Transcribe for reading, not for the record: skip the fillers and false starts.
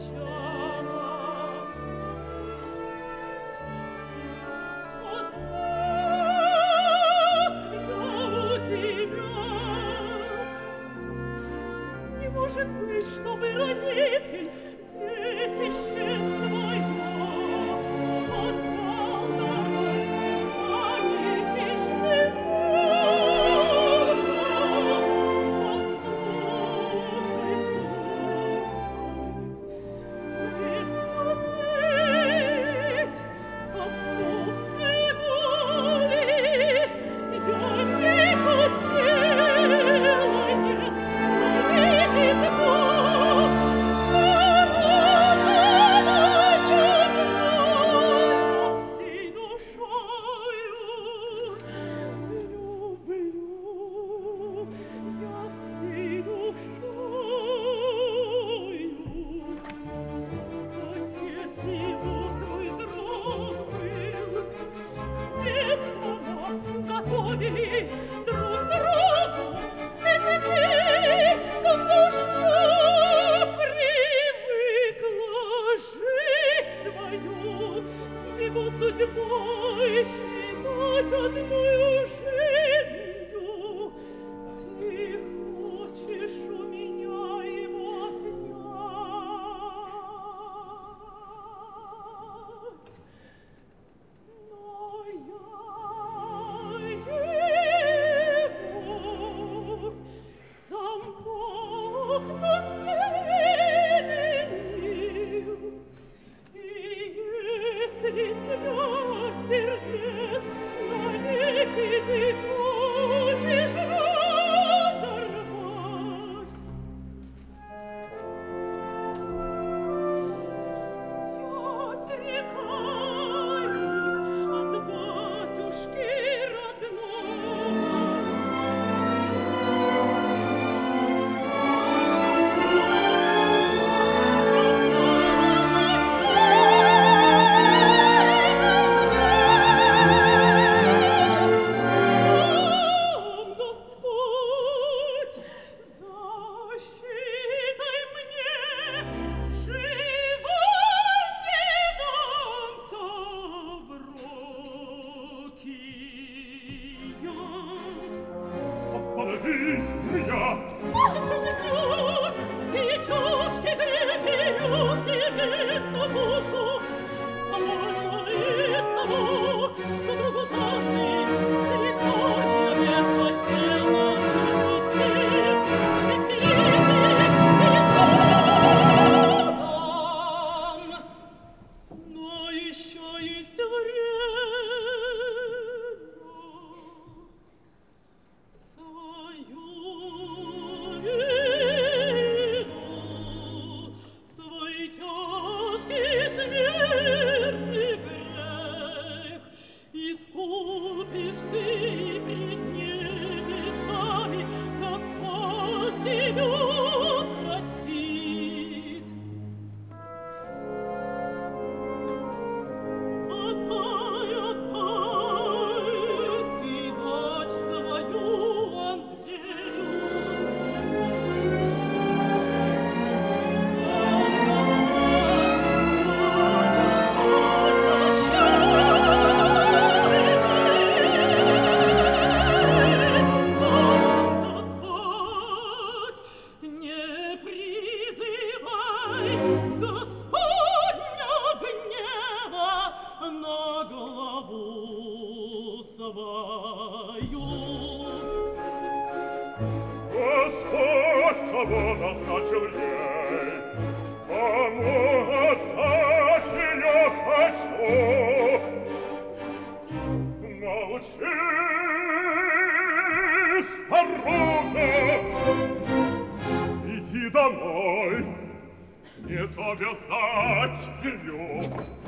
Может быть, чтобы родитель детище своё отдал на воспитание Исполнить отцовской воли я не хотела, нет, видит Бог, всей душою люблю, я всей душою. Отец его твой друг был, с детства нас готовили друг к другу, и теперь к душе привыкла жить свою, с его судьбой считать одною жизнью. Ты хочешь у меня его отнять, но я его сам Бог наследил. И если слез сердец навеки ты хочешь разорвать, я отрекаюсь от батюшки родного. Господь, защитай мне, живо не дамся в руки я. Остановись, я! Может, чужой груз и тяжкий грех беру себе на душу, а больно и того, что другу данный святая не хотела жить но еще есть время свою вину, свой тяжкий смертный грех искупишь ты пред небесами, Господь тебя простит. Отдай, ты дочь свою Андрею. Господь, не призывай Господня гнева на главу свою. Господь того назначил ей, кому отдать ее хочу. Молчи, старуха, иди домой, не то вязать велю.